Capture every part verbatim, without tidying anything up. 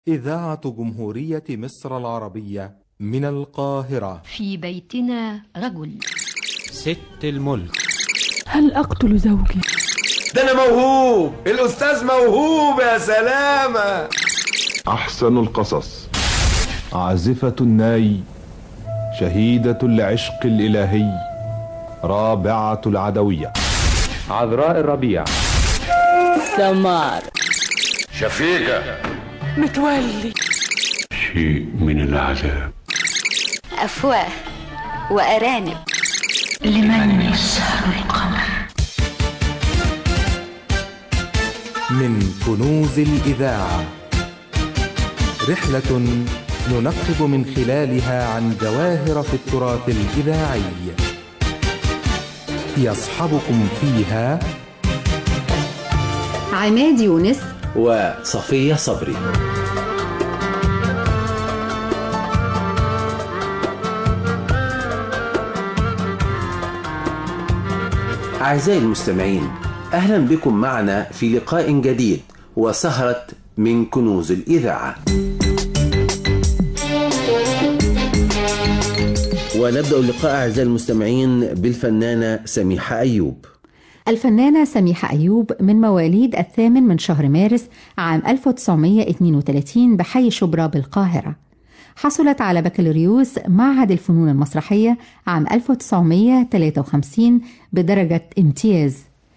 إذاعة جمهورية مصر العربية من القاهرة. في بيتنا رجل. ست الملك. هل أقتل زوجي؟ ده أنا موهوب، الأستاذ موهوب يا سلامة. أحسن القصص. عازفة الناي، شهيدة العشق الإلهي، رابعة العدوية، عذراء الربيع، سمار، شفيقة، متولي، شيء من العذاب، أفواه وأرانب، لمن يسهر القمر. من كنوز الإذاعة، رحلة ننقب من خلالها عن جواهر في التراث الإذاعي. يصحبكم فيها عماد يونس وصفية صبري. أعزائي المستمعين، أهلا بكم معنا في لقاء جديد وسهرة من كنوز الإذاعة. ونبدأ اللقاء أعزائي المستمعين بالفنانة سميحة أيوب. الفنانة سميحة أيوب من مواليد الثامن من شهر مارس عام ألف وتسعمائة واثنين وثلاثين بحي شبرا بالقاهرة. حصلت على بكالوريوس معهد الفنون المسرحية عام ألف وتسعمائة وثلاثة وخمسين بدرجة امتياز.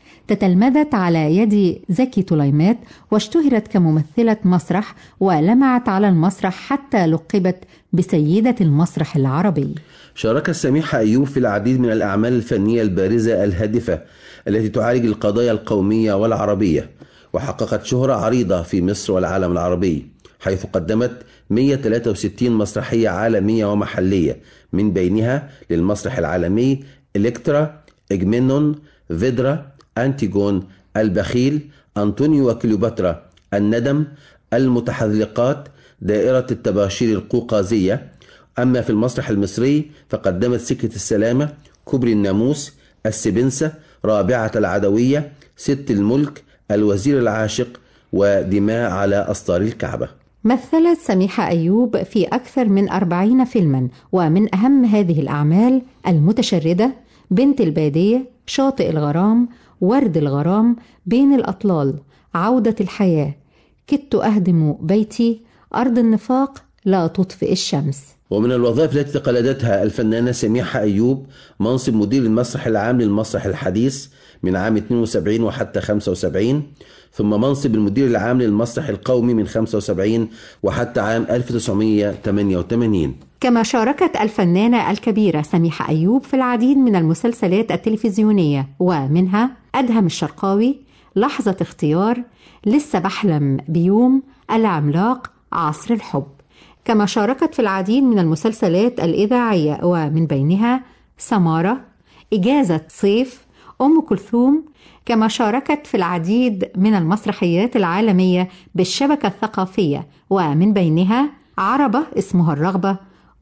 تتلمذت على يد زكي طليمات واشتهرت كممثلة مسرح ولمعت على المسرح حتى لقبت بسيدة المسرح العربي. شاركت سميحة أيوب في العديد من الأعمال الفنية البارزة الهادفة التي تعالج القضايا القومية والعربية، وحققت شهرة عريضة في مصر والعالم العربي، حيث قدمت مئة وثلاثة وستين مسرحية عالمية ومحلية، من بينها للمسرح العالمي إلكترا، إجمنون، فيدرا، أنتيغون، البخيل، أنطونيو وكليوباترا، الندم، المتحذلقات، دائرة التباشير القوقازية. أما في المسرح المصري فقدمت سكة السلامة، كبري الناموس، السبنسة، رابعة العدوية، ست الملك، الوزير العاشق، ودماء على أسطار الكعبة. مثلت سميحة أيوب في أكثر من أربعين فيلما، ومن أهم هذه الأعمال المتشردة، بنت البادية، شاطئ الغرام، ورد الغرام، بين الأطلال، عودة الحياة، كدت أهدم بيتي، أرض النفاق، لا تطفئ الشمس. ومن الوظائف التي تقلدتها الفنانة سميحة أيوب منصب مدير المسرح العام للمسرح الحديث من عام اثنين وسبعين وحتى خمسة وسبعين، ثم منصب المدير العام للمسرح القومي من خمسة وسبعين وحتى عام ألف وتسعمائة وثمانية وثمانين. كما شاركت الفنانة الكبيرة سميحة أيوب في العديد من المسلسلات التلفزيونية، ومنها أدهم الشرقاوي، لحظة اختيار، لسه بحلم بيوم، العملاق، عصر الحب. كما شاركت في العديد من المسلسلات الإذاعية، ومن بينها سمارة، إجازة صيف، أم كلثوم. كما شاركت في العديد من المسرحيات العالمية بالشبكة الثقافية، ومن بينها عربة اسمها الرغبة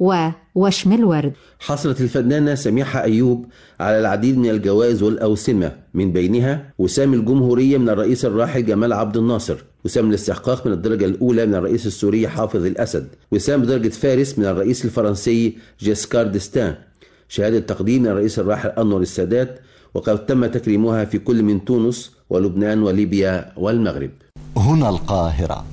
ووشم الورد. حصلت الفنانة سميحة أيوب على العديد من الجوائز والأوسمة، من بينها وسام الجمهورية من الرئيس الراحل جمال عبد الناصر، وسام الاستحقاق من الدرجة الأولى من الرئيس السوري حافظ الأسد، وسام بدرجة فارس من الرئيس الفرنسي جيسكار ديستان، شهادة تقديم من الرئيس الراحل أنور السادات، وقد تم تكريمها في كل من تونس ولبنان وليبيا والمغرب. هنا القاهرة.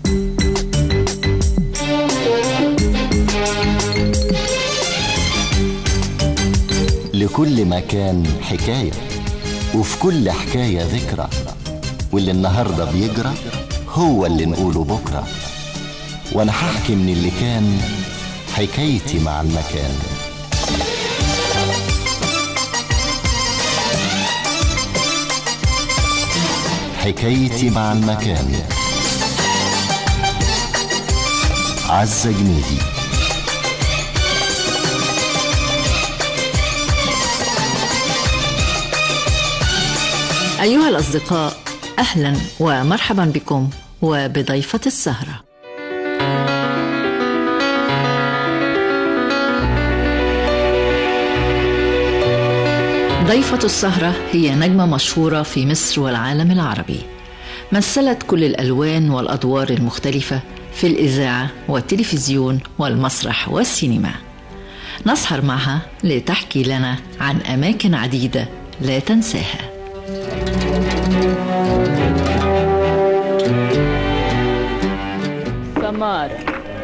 لكل مكان حكاية، وفي كل حكاية ذكرى، واللي النهاردة بيجرى هو اللي نقوله بكرة. وانا هحكي من اللي كان حكايتي مع المكان. حكايتي مع المكان. عزة جنيدي. أيها الأصدقاء، أهلا ومرحبا بكم وبضيفة السهرة. ضيفة السهرة هي نجمة مشهورة في مصر والعالم العربي، مثلت كل الألوان والأدوار المختلفة في الإذاعة والتلفزيون والمسرح والسينما. نسهر معها لتحكي لنا عن أماكن عديدة لا تنساها. سمارة.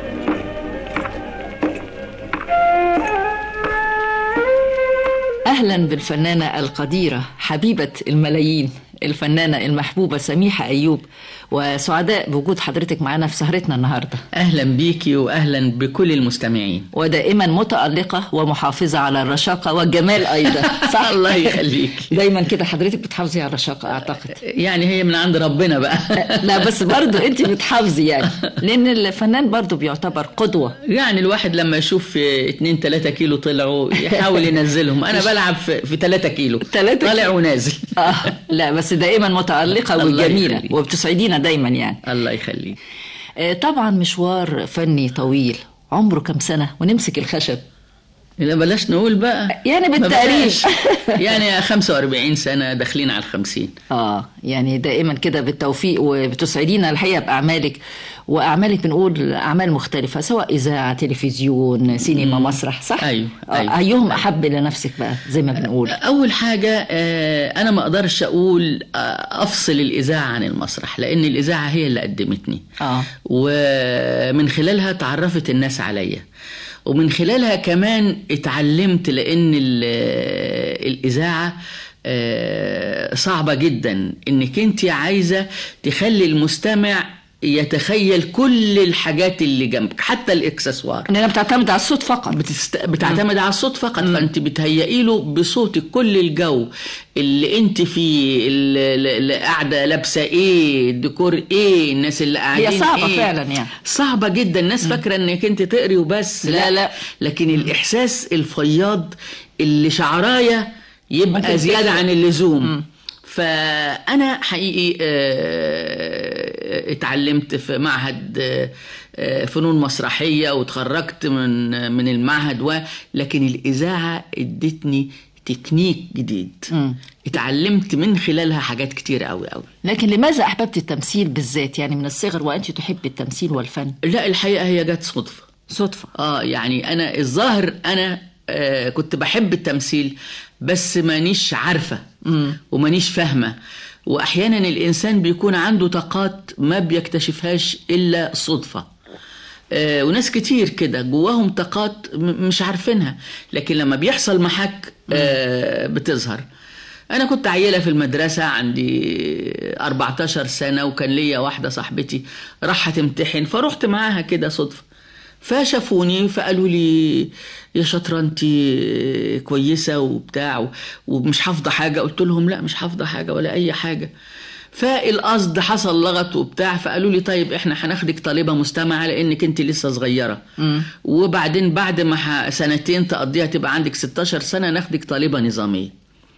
أهلا بالفنانة القديرة حبيبة الملايين، الفنانة المحبوبة سميحة أيوب، وسعداء بوجود حضرتك معنا في سهرتنا النهاردة. أهلا بيكي وأهلا بكل المستمعين. ودائما متألقة ومحافظة على الرشاقة والجمال أيضا. صح؟ الله يخليك. دايما كده حضرتك بتحافظي على الرشاقة أعتقد. يعني هي من عند ربنا بقى. لا بس برضو أنت بتحافظي يعني، لأن الفنان برضو بيعتبر قدوة. يعني الواحد لما يشوف اتنين تلاتة كيلو طلعوا يحاول ينزلهم. أنا بلعب في تلاتة كيلو طالع ونازل. آه لا بس دائما متألقة وجميلة وبتسعدينا دايما يعني. الله يخليك. طبعا مشوار فني طويل، عمره كم سنة ونمسك الخشب؟ لا بلاش نقول بقى يعني بالتقريب. يعني خمسة وأربعين سنة داخلين على الخمسين. اه يعني دائما كده بالتوفيق، وبتسعدينا الحقيقة بأعمالك، وأعمالك بنقول أعمال مختلفة سواء إذاعة تلفزيون سينما مسرح. صح؟ أيوه, أيوه. أيهم أحب لنفسك بقى زي ما بنقول؟ أول حاجة أنا ما أقدرش أقول أفصل الإذاعة عن المسرح، لأن الإذاعة هي اللي قدمتني. آه. ومن خلالها تعرفت الناس عليا، ومن خلالها كمان اتعلمت، لأن الإذاعة صعبة جدا، إنك أنت عايزة تخلي المستمع يتخيل كل الحاجات اللي جنبك حتى الاكسسوار، انها بتعتمد على الصوت فقط. بتست... بتعتمد م. على الصوت فقط. م. فانت بتهيئي له بصوتك كل الجو اللي انت فيه، اللي قاعده لابسه ايه، الديكور ايه، الناس اللي قاعدين هي صعبه إيه. فعلا يعني صعبه جدا. الناس فاكره انك انت تقري وبس. لا لا, لكن الاحساس الفياض اللي شعرايه يبقى زياده عن اللزوم. م. فأنا حقيقي اتعلمت في معهد فنون مسرحية وتخرجت من من المعهد، ولكن الإذاعة ادتني تكنيك جديد. م. اتعلمت من خلالها حاجات كتير قوي قوي. لكن لماذا أحببت التمثيل بالذات يعني من الصغر وأنت تحب التمثيل والفن؟ لا الحقيقة هي جت صدفة. صدفة. آه يعني أنا الظاهر أنا آه كنت بحب التمثيل بس مانيش عارفة ومانيش فاهمة، وأحيانا الإنسان بيكون عنده طاقات ما بيكتشفهاش إلا صدفة. آه وناس كتير كده جواهم طاقات مش عارفينها، لكن لما بيحصل محك آه بتظهر. أنا كنت عيلة في المدرسة عندي أربعتاشر سنة، وكان ليا واحدة صاحبتي راح تمتحن فرحت معاها كده صدفة، فشافوني فقالوا لي يا شاطرة انتي كويسة وبتاع ومش حافظة حاجة. قلت لهم لا مش حافظة حاجة ولا أي حاجة. فالقصد حصل لغط وبتاع، فقالوا لي طيب احنا هناخدك طالبة مستمعة لأنك انتي لسه صغيرة، م. وبعدين بعد ما سنتين تقضيها تبقى عندك ستاشر سنة ناخدك طالبة نظامية.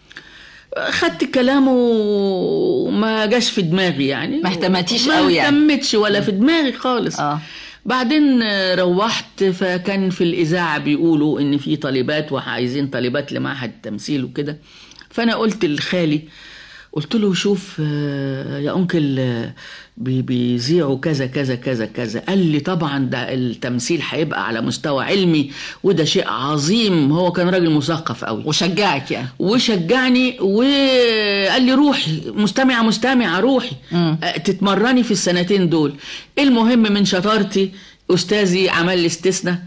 خدت كلامه وما جاش في دماغي، يعني ما اهتمتيش قوي يعني؟ ما اهتمتش ولا في دماغي خالص. آه. بعدين روحت فكان في الإذاعة بيقولوا إن في طالبات وعايزين طالبات لمعهد التمثيل وكده. فأنا قلت لخالي، قلت له شوف يا أنكل بيذيعوا كذا كذا كذا كذا. قال لي طبعا ده التمثيل هيبقى على مستوى علمي وده شيء عظيم. هو كان راجل مثقف قوي وشجعك يعني؟ وشجعني وقال لي روحي مستمعة مستمعة روحي م. تتمرني في السنتين دول. المهم من شطارتي أستاذي عمل لي استثناء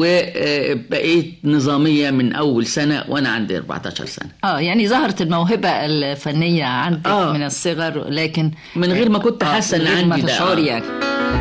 وبقيت نظامية من أول سنة وأنا عندي أربعتاشر سنة. آه يعني ظهرت الموهبة الفنية عندك آه. من الصغر، لكن من غير ما كنت حاسة آه. إن عندي ده آه. يعني.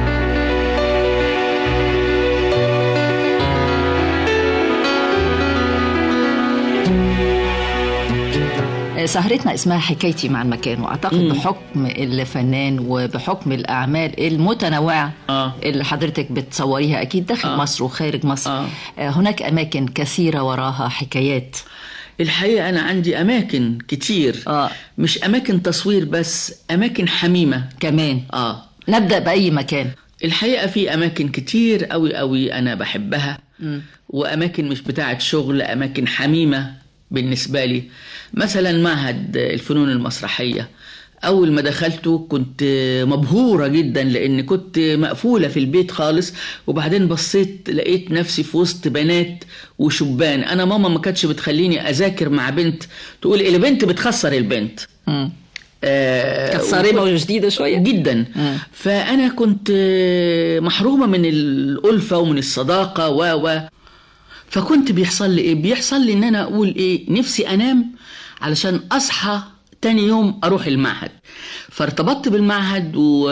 سهرتنا اسمها حكايتي مع المكان، واعتقد مم. بحكم الفنان وبحكم الاعمال المتنوعه آه. اللي حضرتك بتصوريها اكيد داخل آه. مصر وخارج مصر آه. هناك اماكن كثيره وراها حكايات. الحقيقه انا عندي اماكن كتير آه. مش اماكن تصوير بس، اماكن حميمه كمان. اه نبدا باي مكان؟ الحقيقه في اماكن كتير قوي قوي انا بحبها م. واماكن مش بتاعه شغل، اماكن حميمه بالنسبة لي. مثلا معهد الفنون المسرحية أول ما دخلته كنت مبهورة جدا لأن كنت مقفولة في البيت خالص، وبعدين بصيت لقيت نفسي في وسط بنات وشبان. أنا ماما ما كانتش بتخليني أذاكر مع بنت، تقول إيه البنت بتخسر البنت. م. كانت صارمة وجديدة شوية جدا. م. فأنا كنت محرومة من الألفة ومن الصداقة و و فكنت بيحصل لي إيه؟ بيحصل لي إن أنا أقول إيه، نفسي أنام علشان أصحى تاني يوم أروح المعهد. فارتبطت بالمعهد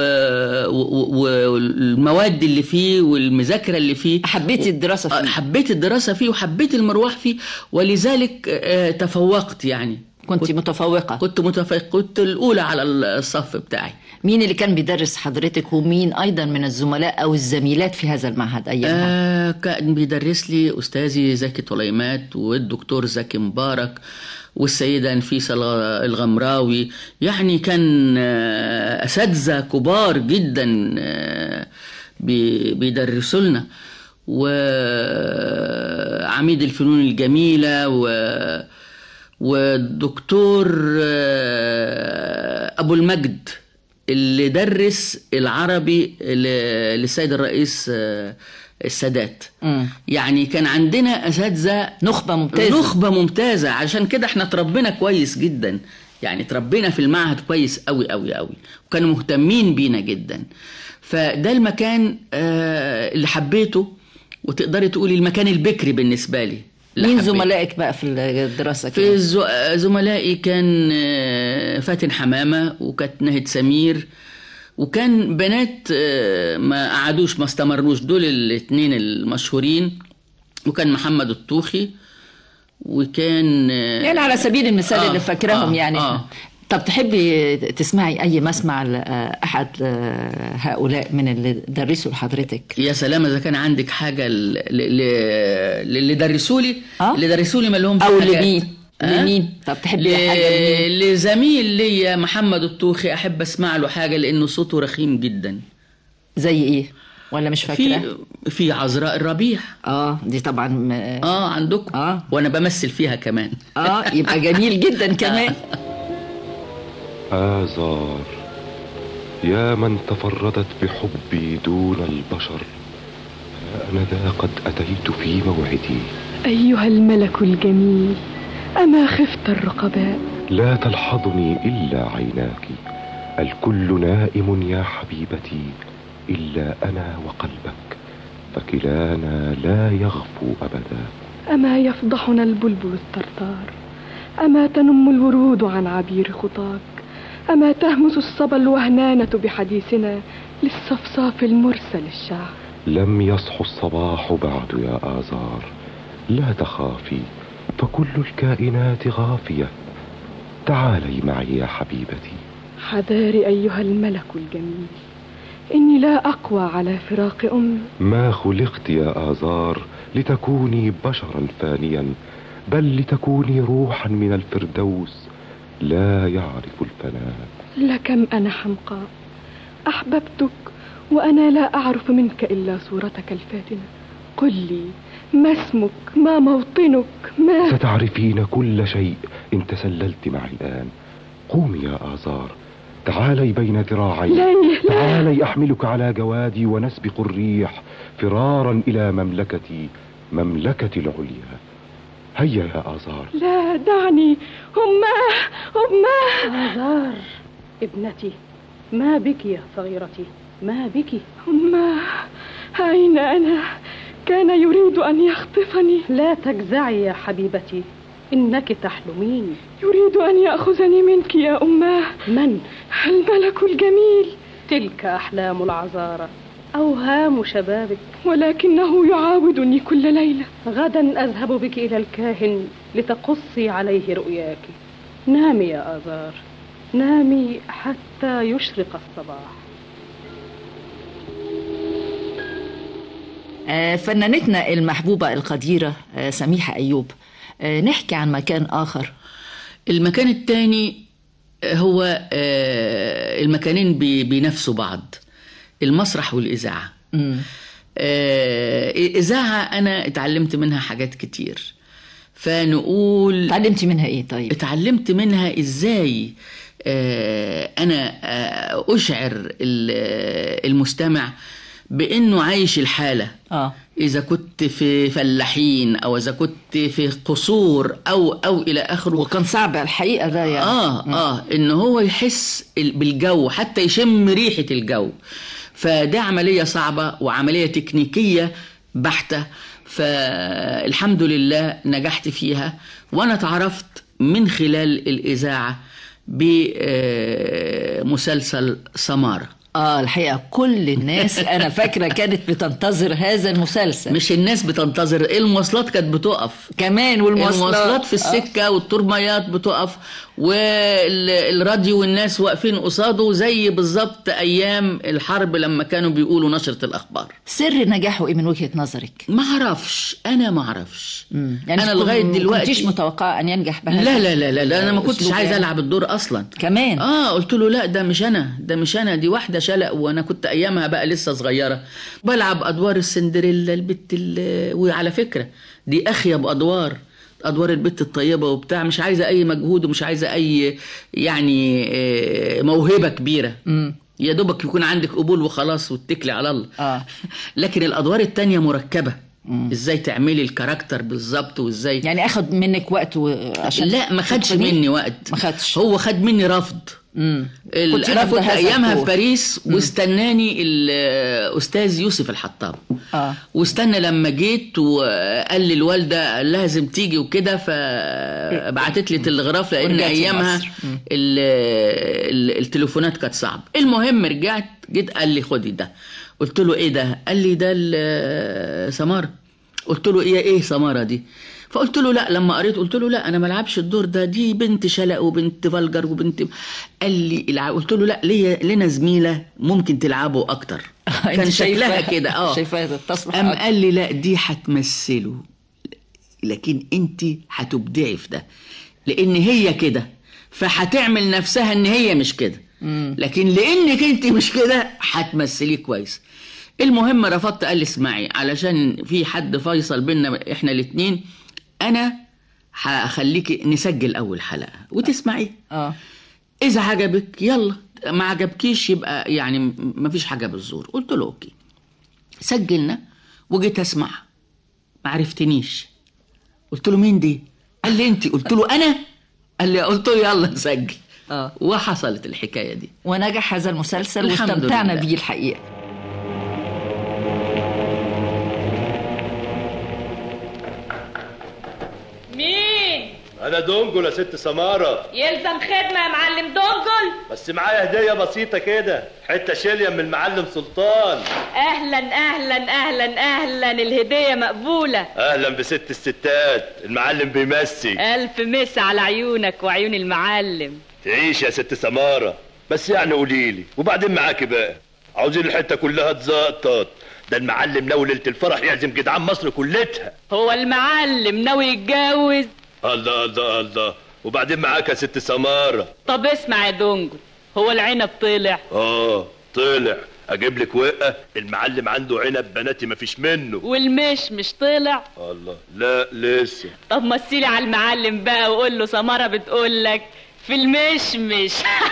والمواد اللي فيه والمذاكرة اللي فيه. حبيت الدراسة فيه. حبيت الدراسة فيه وحبيت المروح فيه، ولذلك تفوقت. يعني كنت متفوقة؟ كنت متفوقة، كنت الأولى على الصف بتاعي. مين اللي كان بيدرس حضرتك، ومين أيضا من الزملاء أو الزميلات في هذا المعهد أيامها؟ آه كان بيدرس لي أستاذي زكي طليمات والدكتور زكي مبارك والسيدة نفيسة الغمراوي. يعني كان أساتذة كبار جدا بيدرسوا لنا، وعميد الفنون الجميلة و والدكتور أبو المجد اللي درس العربي للسيد الرئيس السادات. م. يعني كان عندنا أساتذة نخبة ممتازة نخبة ممتازة عشان كده احنا تربينا كويس جدا. يعني تربينا في المعهد كويس قوي قوي قوي، وكانوا مهتمين بينا جدا. فده المكان اللي حبيته، وتقدري تقولي المكان البكري بالنسبة لي. مين زملائك بقى في الدراسة؟ في زملائي كان فاتن حمامة، وكانت نهد سمير، وكان بنات ما قعدوش ما استمرنوش، دول الاثنين المشهورين، وكان محمد الطوخي، وكان يعني على سبيل المثال آه اللي فاكراهم. آه يعني آه طب تحبي تسمعي أي مسمع لأحد هؤلاء من اللي درسوا لحضرتك؟ يا سلام إذا كان عندك حاجة اللي درسوا لي آه؟ اللي درسوا لي ما لهمش أو لمين؟ آه؟ لمين؟ طب تحبي ل... حاجة لمين؟ لزميل لي محمد الطوخي، أحب أسمع له حاجة لأنه صوته رخيم جدا. زي إيه؟ ولا مش فاكرة؟ في في عذراء الربيع. اه دي طبعا م... اه عندكم. اه وانا بمثل فيها كمان. اه يبقى جميل جدا كمان. آزار يا من تفردت بحبي دون البشر، أنا ذا قد أتيت في موعدي. أيها الملك الجميل، أما خفت الرقباء؟ لا تلحظني إلا عيناك، الكل نائم يا حبيبتي إلا أنا وقلبك، فكلانا لا يغفو أبدا. أما يفضحنا البلبل الطرطار؟ أما تنم الورود عن عبير خطاك؟ أما تهمس الصبا الوهنانة بحديثنا للصفصاف المرسل الشعر؟ لم يصح الصباح بعد يا آزار، لا تخافي فكل الكائنات غافية، تعالي معي يا حبيبتي. حذاري أيها الملك الجميل، إني لا أقوى على فراق أمي. ما خلقت يا آزار لتكوني بشرا فانيا، بل لتكوني روحا من الفردوس لا يعرف الفناء. لكم أنا حمقاء أحببتك وأنا لا أعرف منك إلا صورتك الفاتنة. قل لي ما اسمك، ما موطنك، ما... ستعرفين كل شيء إن تسللت معي الآن. قومي يا آزار، تعالي بين ذراعي، تعالي أحملك على جوادي ونسبق الريح فرارا إلى مملكتي، مملكتي العليا. هيا يا آزار. لا دعني. أماه أماه. آزار ابنتي، ما بك يا صغيرتي، ما بك؟ أماه أين أنا؟ كان يريد أن يخطفني. لا تجزعي يا حبيبتي، إنك تحلمين. يريد أن يأخذني منك يا أماه. من؟ الملك الجميل. تلك أحلام العذارى، أوهام شبابك، ولكنه يعاودني كل ليلة. غدا أذهب بك إلى الكاهن لتقصي عليه رؤياك. نامي يا آزار، نامي حتى يشرق الصباح. آه فنانتنا المحبوبة القديرة آه سميحة أيوب، آه نحكي عن مكان آخر. المكان الثاني هو آه المكانين بينافسوا بعض، المسرح والإذاعة. آه إذاعة أنا اتعلمت منها حاجات كتير، فنقول اتعلمت منها إيه؟ طيب اتعلمت منها إزاي أنا أشعر المستمع بأنه عايش الحالة. آه. إذا كنت في فلاحين أو إذا كنت في قصور أو أو إلى آخره. وكان صعب الحقيقة ده يعني. آه آه إن هو يحس بالجو، حتى يشم ريحة الجو. فده عملية صعبة وعملية تكنيكية بحتة، فالحمد لله نجحت فيها. وأنا تعرفت من خلال الإذاعة بمسلسل سمارة. اه الحقيقة كل الناس انا فاكرة كانت بتنتظر هذا المسلسل. مش الناس بتنتظر، المواصلات كانت بتقف كمان، والمواصلات المواصلات في السكة آه. والترميات بتقف، والراديو والناس واقفين قصاده زي بالظبط ايام الحرب لما كانوا بيقولوا نشرة الاخبار. سر نجاحه ايه من وجهة نظرك؟ ما اعرفش، انا ما اعرفش. يعني انا لغاية دلوقتي كنتيش متوقعة ان ينجح بهذا؟ لا لا لا لا, لا انا ما كنتش عايز يعني. العب الدور اصلا كمان. اه قلت له لا ده مش انا، ده مش انا، دي واحدة شلق، وانا كنت ايامها بقى لسه صغيرة بلعب ادوار السندريلا البت. وعلى فكرة دي اخيب ادوار، ادوار البت الطيبة وبتاع، مش عايزة اي مجهود ومش عايزة اي يعني موهبة كبيرة. امم يا دوبك يكون عندك قبول وخلاص واتكلي على الله. اه لكن الادوار التانية مركبة. مم. ازاي تعملي الكاركتر بالظبط، وازاي يعني اخد منك وقت و... عشان لا ما خدش مني وقت، ما خدش، هو خد مني رفض. امم انا كنت ايامها في باريس، واستناني الاستاذ يوسف الحطاب. اه واستنى لما جيت وقال لي الوالده لازم تيجي وكده، فبعتت لي تلغراف لان ايامها التليفونات كانت صعبه. المهم رجعت جيت قال لي خدي ده. قلت له ايه ده؟ قال لي ده سمارة. قلت له ايه ايه سمارة دي؟ فقلت له لا، لما قريت قلت له لا انا ما العبش الدور ده، دي بنت شلق وبنت فلجر وبنت. قال لي العب. قلت له لا، ليه لنا زميله ممكن تلعبه اكتر. كان شكلها كده اه شايفاها تصلح. قام قال لي لا دي هتمثله، لكن انت هتبدعي في ده لان هي كده، فهتعمل نفسها ان هي مش كده، لكن لانك انت مش كده هتمثليه كويس. المهم رفضت. قال لي اسمعي، علشان في حد فيصل بينا احنا الاثنين، انا هخليكي نسجل اول حلقه وتسمعي. اه اذا عجبك يلا، ما عجبكيش يبقى يعني ما فيش حاجه بالزور. قلت له اوكي. سجلنا وجيت اسمع، ما عرفتنيش. قلت له مين دي؟ قال لي انت. قلت له انا. قال لي. قلت له يلا نسجل. اه وحصلت الحكايه دي ونجح هذا المسلسل واستمتعنا بيه الحقيقه. مين؟ انا دونجل يا ست سمارة. يلزم خدمة يا معلم دونجل. بس معايا هدية بسيطة كده، حتة شيليا من المعلم سلطان. اهلا اهلا اهلا اهلا، الهدية مقبولة. اهلا بست الستات، المعلم بيمسي. الف مس على عيونك وعيون المعلم. تعيش يا ست سمارة. بس يعني قوليلي، وبعدين معاكي بقى، عاوزين الحتة كلها تزقطط. ده المعلم ناوي ليلة الفرح يعزم جدعان مصر كلتها. هو المعلم ناوي يتجوز؟ الله الله الله. وبعدين معاك يا ست سمارة. طب اسمع يا دونجل، هو العنب طلع؟ اه طلع. اجيب لك وقه، المعلم عنده عنب بناتي مفيش منه. والمش مش طلع؟ الله لا لسه. طب مثلي على المعلم بقى وقول له سمارة بتقول لك في المشمش.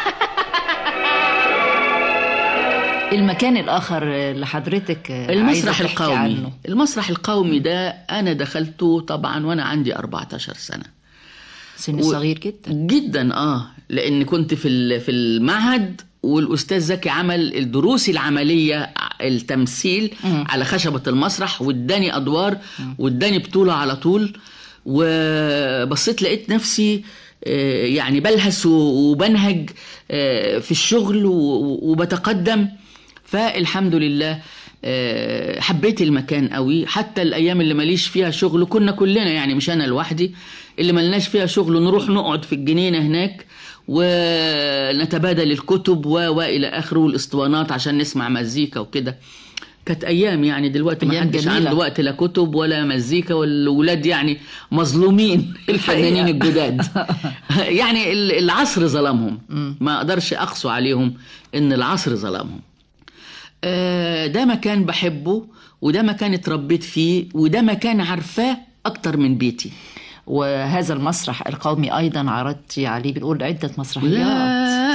المكان الآخر اللي حضرتك المسرح القومي عنه. المسرح القومي ده أنا دخلته طبعا وأنا عندي أربعتاشر سنة، سن و... صغير جدا جدا. آه لأن كنت في في المعهد، والأستاذ زكي عمل الدروس العملية التمثيل م. على خشبة المسرح، واداني أدوار واداني بطولة على طول. وبصيت لقيت نفسي يعني بلهس وبنهج في الشغل وبتقدم. فالحمد لله حبيت المكان قوي. حتى الأيام اللي ماليش فيها شغل كنا كلنا، يعني مش أنا لوحدي، اللي ملناش فيها شغل نروح نقعد في الجنينة هناك ونتبادل الكتب وإلى آخره، والإسطوانات عشان نسمع مزيكا وكده. كانت أيام يعني. دلوقتي ما حدش عنده وقت لا كتب ولا مزيكا، والولاد يعني مظلومين الفنانين الجداد. يعني العصر ظلمهم، ما أقدرش أقسو عليهم إن العصر ظلمهم. ده مكان بحبه، وده مكان اتربيت فيه، وده مكان عارفاه أكتر من بيتي. وهذا المسرح القومي أيضا عرضتي عليه بنقول عدة مسرحيات.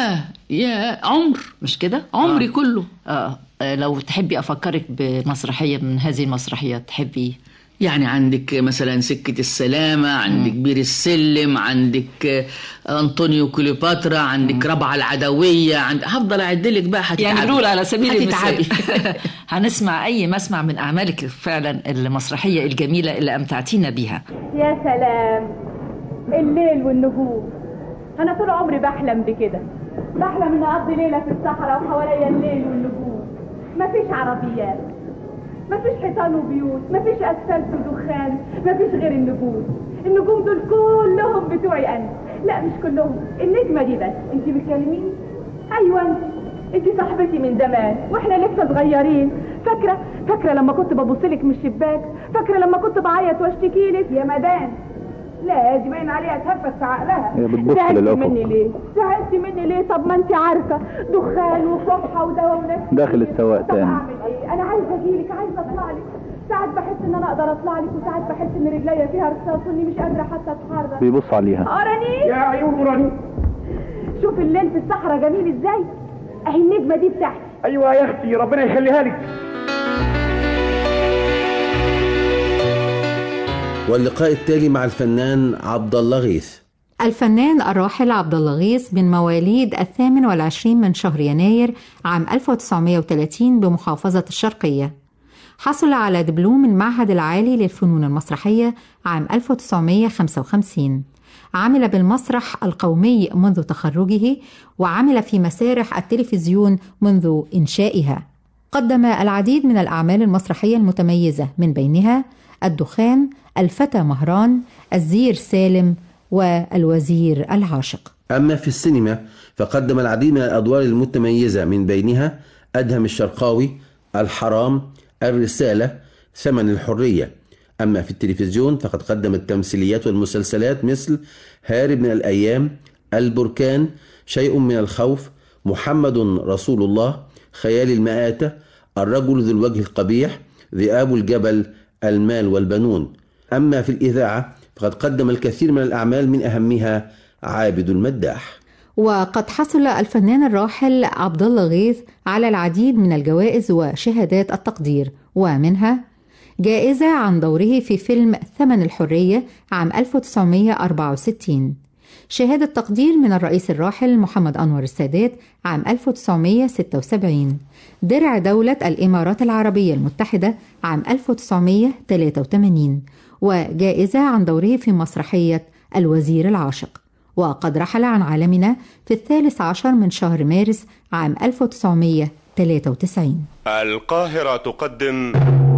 يا يا عمر مش كده؟ عمري آه. كله. آه. آه لو تحبي افكرك بمسرحيه من هذه المسرحيات تحبي؟ يعني عندك مثلا سكة السلامة، عندك بير السلم، عندك أنطونيو كليوباترا، عندك ربعة العدوية، عند... هفضل أعدلك بقى هتتعبي. يعني نقول على سبيل المثال هنسمع أي مسمع من أعمالك فعلا المسرحية الجميلة اللي أمتعتينا بيها. يا سلام، الليل والنجوم. أنا طول عمري بحلم بكده، بحلم إن أقضي ليلة في الصحراء وحواليا الليل والنجوم. مفيش عربيات، مفيش حيطان وبيوت، مفيش اسفلت ودخان، مفيش غير النجوم. النجوم دول كلهم بتوعي انا. لا مش كلهم، النجمه دي بس. انت بتكلميني؟ ايوه انت انت صاحبتي من زمان واحنا لسه صغيرين. فاكره فاكره لما كنت ببصلك من الشباك؟ فاكره لما كنت بعيط واشتكي لك يا مدام؟ لا دي باين عليها تهفت في عقلها. زعلتي مني ليه؟ زعلتي مني ليه؟ طب ما انت عارفه دخان وكحه ودواء وناس داخل السواق تاني. طب اعمل ايه؟ انا عايزه اجيلك، عايزه اطلع لك. ساعات بحس ان انا اقدر اطلع لك، وساعات بحس ان رجليا فيها رصاص واني مش قادره حتى اتحرك. بيبص عليها. قراني يا عيون قراني. شوف الليل في الصحراء جميل ازاي. اهي النجمه دي بتاعتي. ايوه يا اختي ربنا يخليها لك. واللقاء التالي مع الفنان عبد الله غيث. الفنان الراحل عبد الله غيث من مواليد الثامن والعشرين من شهر يناير عام ألف وتسعمائة وثلاثين بمحافظة الشرقية. حصل على دبلوم المعهد العالي للفنون المسرحية عام ألف وتسعمائة وخمسة وخمسين. عمل بالمسرح القومي منذ تخرجه، وعمل في مسارح التلفزيون منذ إنشائها. قدم العديد من الأعمال المسرحية المتميزة، من بينها الدخان، الفتى مهران، الزير سالم، والوزير العاشق. أما في السينما فقدم العديد من الأدوار المتميزة، من بينها أدهم الشرقاوي، الحرام، الرسالة، ثمن الحرية. أما في التلفزيون فقد قدم التمثيليات والمسلسلات مثل هارب من الأيام، البركان، شيء من الخوف، محمد رسول الله، خيال المآتة، الرجل ذو الوجه القبيح، ذئاب الجبل، المال والبنون. أما في الإذاعة فقد قدم الكثير من الأعمال، من أهمها عابد المداح. وقد حصل الفنان الراحل عبد الله غيث على العديد من الجوائز وشهادات التقدير، ومنها جائزة عن دوره في فيلم ثمن الحرية عام ألف وتسعمائة وأربعة وستين، شهادة تقدير من الرئيس الراحل محمد أنور السادات عام ألف وتسعمائة وستة وسبعين، درع دولة الإمارات العربية المتحدة عام ألف وتسعمائة وثلاثة وثمانين، وجائزة عن دوره في مسرحية الوزير العاشق. وقد رحل عن عالمنا في الثالث عشر من شهر مارس عام ألف وتسعمائة وثلاثة وتسعين. القاهرة تقدم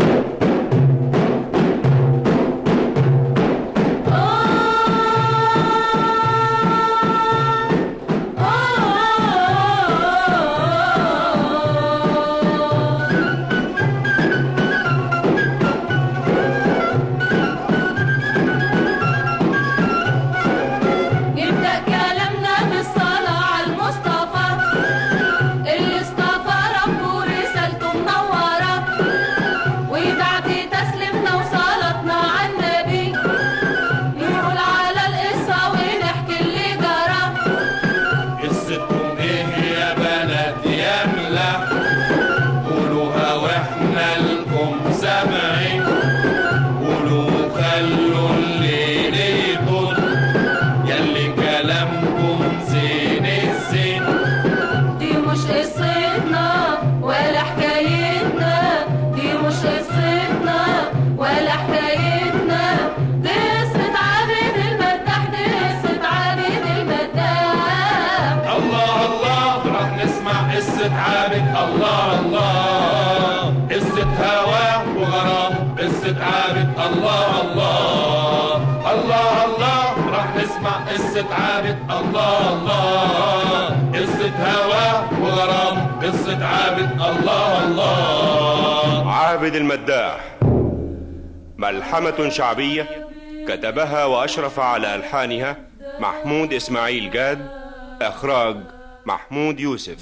عابد الله الله، قصة هوى وغرام، قصة عابد الله الله. عابد المداح ملحمة شعبية كتبها وأشرف على ألحانها محمود إسماعيل جاد، إخراج محمود يوسف.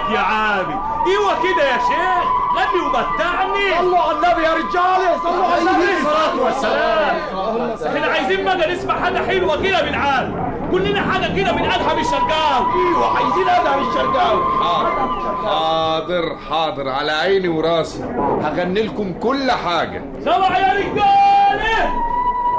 يا عامي. ايوه كده يا شيخ، غني ومتعني. صلوا على النبي يا رجاله، صلوا على النبي. الصلاه والسلام. احنا عايزين بقى نسمع حاجه حلوه كده من عامي. قول لنا حاجه كده من ادهم الشرقاوي. ايوه عايزين ادهم الشرقاوي. حاضر حاضر على عيني وراسي، هغني لكم كل حاجه. سمع يا رجاله.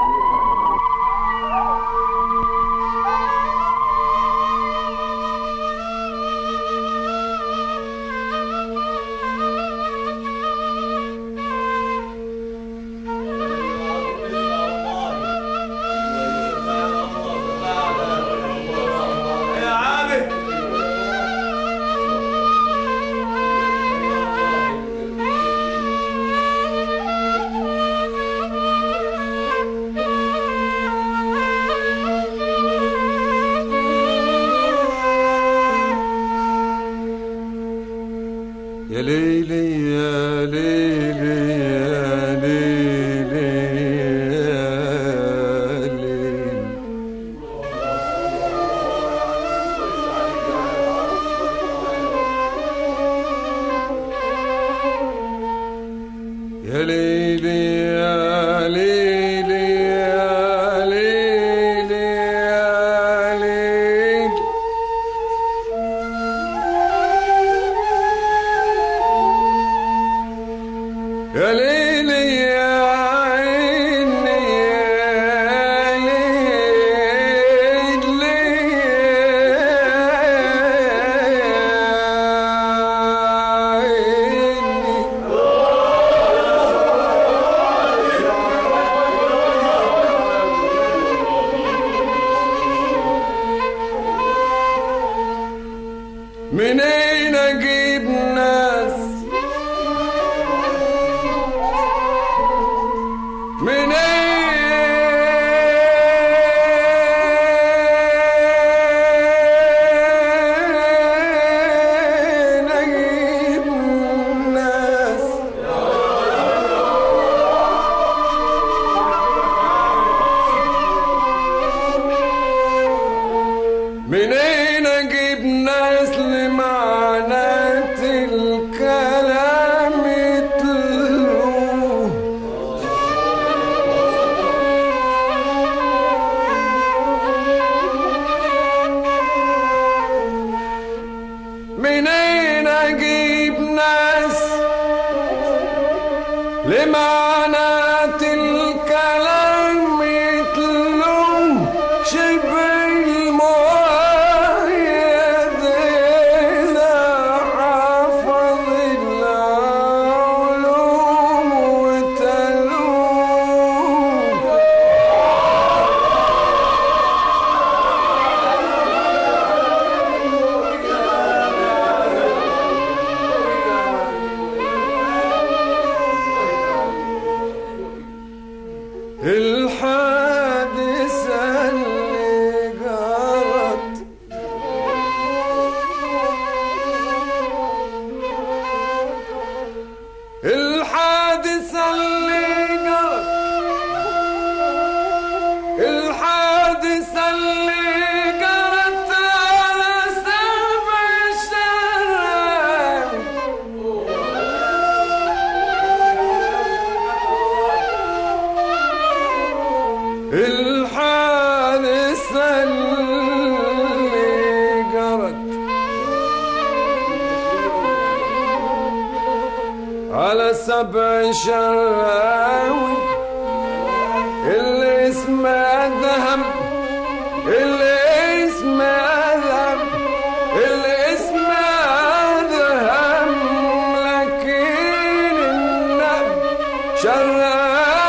يا ليلي يا ليلي يا ليلي يا ليلي يا ليلي يا ليلي يا ليلي يا ليلي يا ليلي يا عيني يا ليلي منين اجيب ناس منين اجيب ناس لمعنات الكلام يتلوه منين اجيب ناس لمعنات الكلام يتلوه شبه الحادثة اللي جرت الحادثة اللي جرت الحادثة اللي جرت على سبع شرق الحادثة اللي جرت على سبع شراوي اللي اسمها ذهب اللي اسمها ذهب اللي اسمها ذهب لكن النب شراوي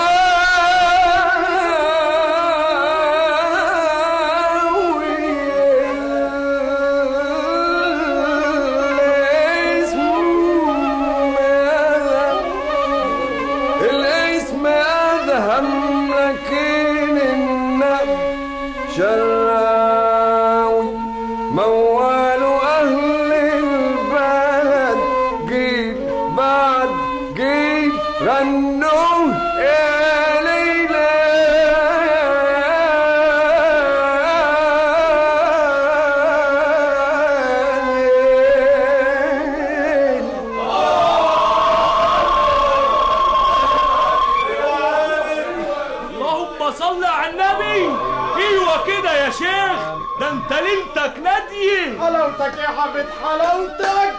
شراوي موال أهل البلد جيل بعد جيل غنوا يا ليلى صلي على النبي. ايوه كده يا شيخ، ده انت ليلتك ناديه. حلاوتك يا حبيب حلاوتك.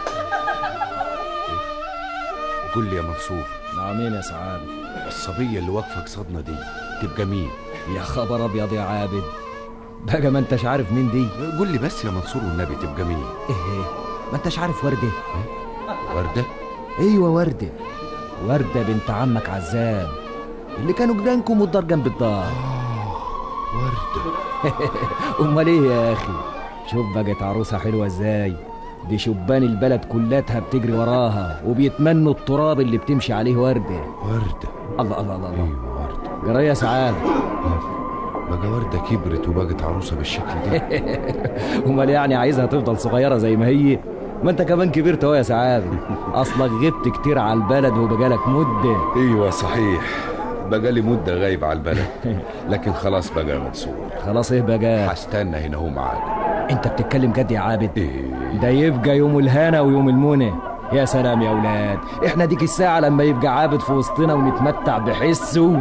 قول لي يا منصور. نعمين يا سعادة. الصبية اللي واقفة قصادنا دي تبقى مين؟ يا خبر ابيض يا عابد، بقى ما انتش عارف مين دي؟ قول لي بس يا منصور والنبي تبقى مين؟ ايه ما انتش عارف وردة؟ وردة؟ ايوه وردة، وردة بنت عمك عزام اللي كانوا جيرانكم والدار جنب الدار. وردة. امال ايه يا اخي؟ شوف بقت عروسة حلوة ازاي، دي شبان البلد كلاتها بتجري وراها وبيتمنوا التراب اللي بتمشي عليه وردة. وردة. الله الله الله الله. ايوه وردة. جرايه يا سعادة. بقى وردة كبرت وبقت عروسة بالشكل ده. امال يعني عايزها تفضل صغيرة زي ما هي؟ ما انت كمان كبرت اهو يا سعادة، اصلك غبت كتير على البلد وبقالك مدة. ايوه صحيح، بقالي مدة غايب على البلد، لكن خلاص بقى يا منصور. خلاص ايه بقى؟ هستنى هنا اهو معاك. انت بتتكلم جد يا عابد؟ إيه؟ ده يبقى يوم الهنا ويوم المنى. يا سلام يا اولاد، احنا ديك الساعة لما يبقى عابد في وسطنا ونتمتع بحسه.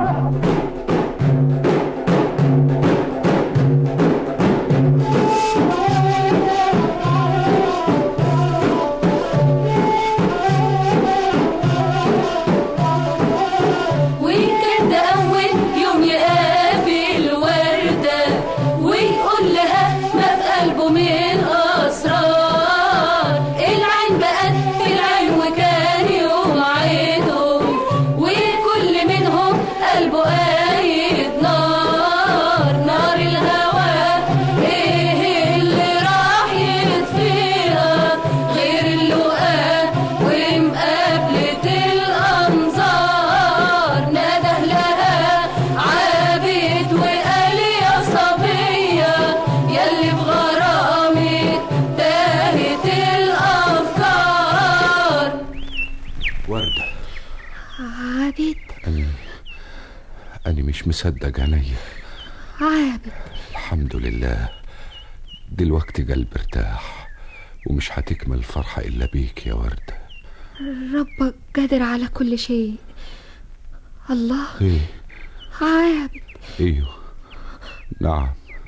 مش مصدق عينيا. عابد الحمد لله، دلوقتي قلبي ارتاح ومش هتكمل الفرحة إلا بيك يا وردة. ربك قادر على كل شيء. الله. ايه عابد. ايوه نعم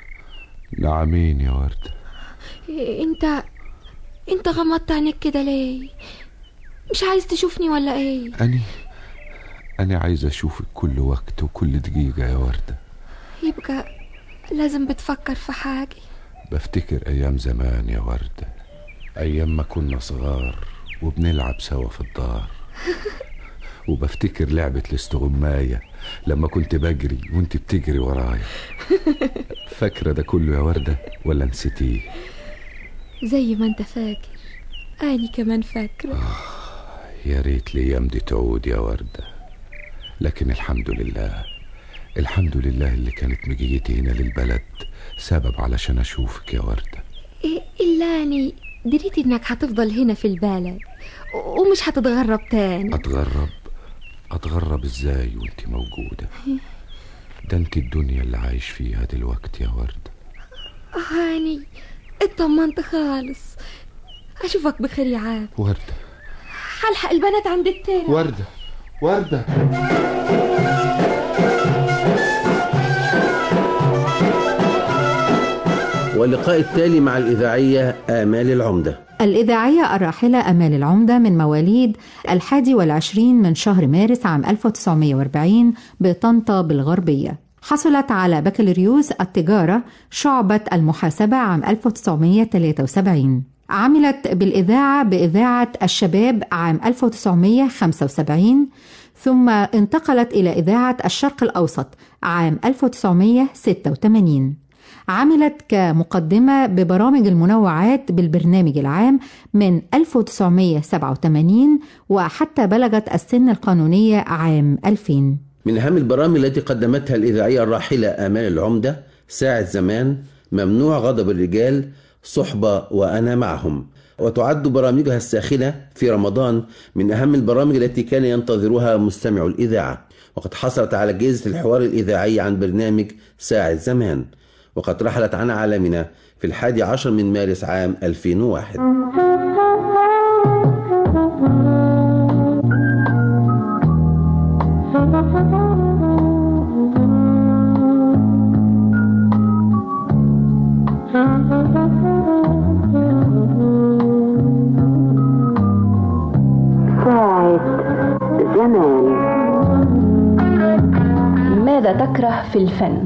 نعمين يا وردة. انت انت غمضت عينيك كده ليه؟ مش عايز تشوفني ولا ايه؟ أني أنا عايز أشوفك كل وقت وكل دقيقة يا وردة. يبقى لازم بتفكر في حاجة. بفتكر أيام زمان يا وردة، أيام ما كنا صغار وبنلعب سوا في الدار. وبفتكر لعبة الاستغماية لما كنت بجري وانت بتجري ورايا. فاكرة ده كله يا وردة ولا نسيتيه؟ زي ما انت فاكر أنا كمان فاكرة. آه يا ريت الأيام دي تعود يا وردة، لكن الحمد لله الحمد لله اللي كانت مجيتي هنا للبلد سبب علشان أشوفك يا وردة. إيه إلا أني دريت إنك هتفضل هنا في البلد ومش هتتغرب تاني. أتغرب؟ أتغرب إزاي وانت موجودة؟ ده انت الدنيا اللي عايش فيها دلوقتي يا وردة. هاني اطمنت خالص، أشوفك بخير يا عاب. وردة هلحق البنات عند التاني. وردة وردة. واللقاء التالي مع الإذاعية آمال العمدة. الإذاعية الراحلة آمال العمدة من مواليد الحادي والعشرين من شهر مارس عام ألف وتسعمائة وأربعين بطنطا بالغربية. حصلت على بكالوريوس التجارة شعبة المحاسبة عام ألف وتسعمائة وثلاثة وسبعين. عملت بالإذاعة بإذاعة الشباب عام ألف وتسعمائة وخمسة وسبعين، ثم انتقلت إلى إذاعة الشرق الأوسط عام ألف وتسعمائة وستة وثمانين. عملت كمقدمة ببرامج المنوعات بالبرنامج العام من ألف وتسعمائة وسبعة وثمانين وحتى بلغت السن القانونية عام ألفين. من أهم البرامج التي قدمتها الإذاعية الراحلة آمال العمدة ساعة زمان، ممنوع غضب الرجال، صحبة وأنا معهم، وتعد برامجها الساخنة في رمضان من أهم البرامج التي كان ينتظرها مستمع الإذاعة. وقد حصلت على جائزة الحوار الإذاعي عن برنامج ساعة زمان، وقد رحلت عن عالمنا في الحادي عشر من مارس عام ألفين وواحد. زمان. ماذا تكره في الفن؟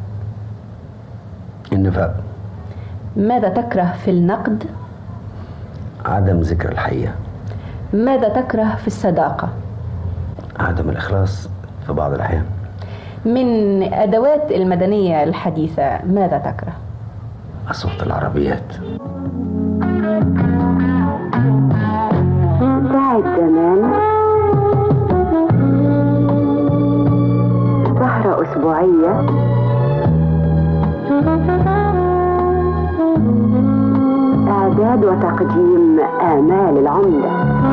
النفاق. ماذا تكره في النقد؟ عدم ذكر الحقيقة. ماذا تكره في الصداقة؟ عدم الإخلاص في بعض الأحيان. من أدوات المدنية الحديثة ماذا تكره؟ أصوات العربيات. ساعة زمان. سهرة أسبوعية. إعداد وتقديم آمال العمدة.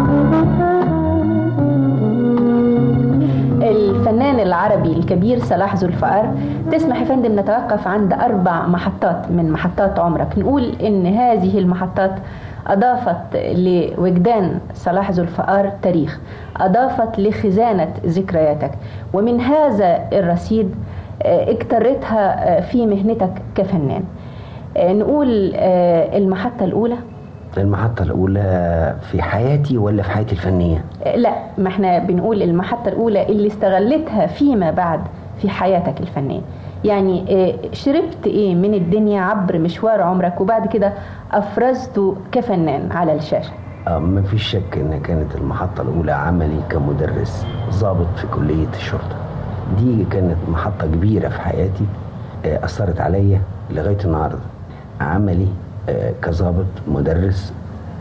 الفنان العربي الكبير صلاح ذو الفقار. تسمح يا فندم نتوقف عند أربع محطات من محطات عمرك، نقول إن هذه المحطات أضافت لوجدان صلاح ذو الفقار تاريخ، أضافت لخزانة ذكرياتك، ومن هذا الرصيد اجترتها في مهنتك كفنان. نقول المحطة الأولى. المحطة الأولى في حياتي ولا في حياتي الفنية؟ لا، ما احنا بنقول المحطة الأولى اللي استغلتها فيما بعد في حياتك الفنية. يعني شربت ايه من الدنيا عبر مشوار عمرك وبعد كده أفرزته كفنان على الشاشة؟ آه ما فيش شك ان كانت المحطة الأولى عملي كمدرس ضابط في كلية الشرطة. دي كانت محطة كبيرة في حياتي أثرت عليا لغاية النهاردة. عملي كضابط مدرس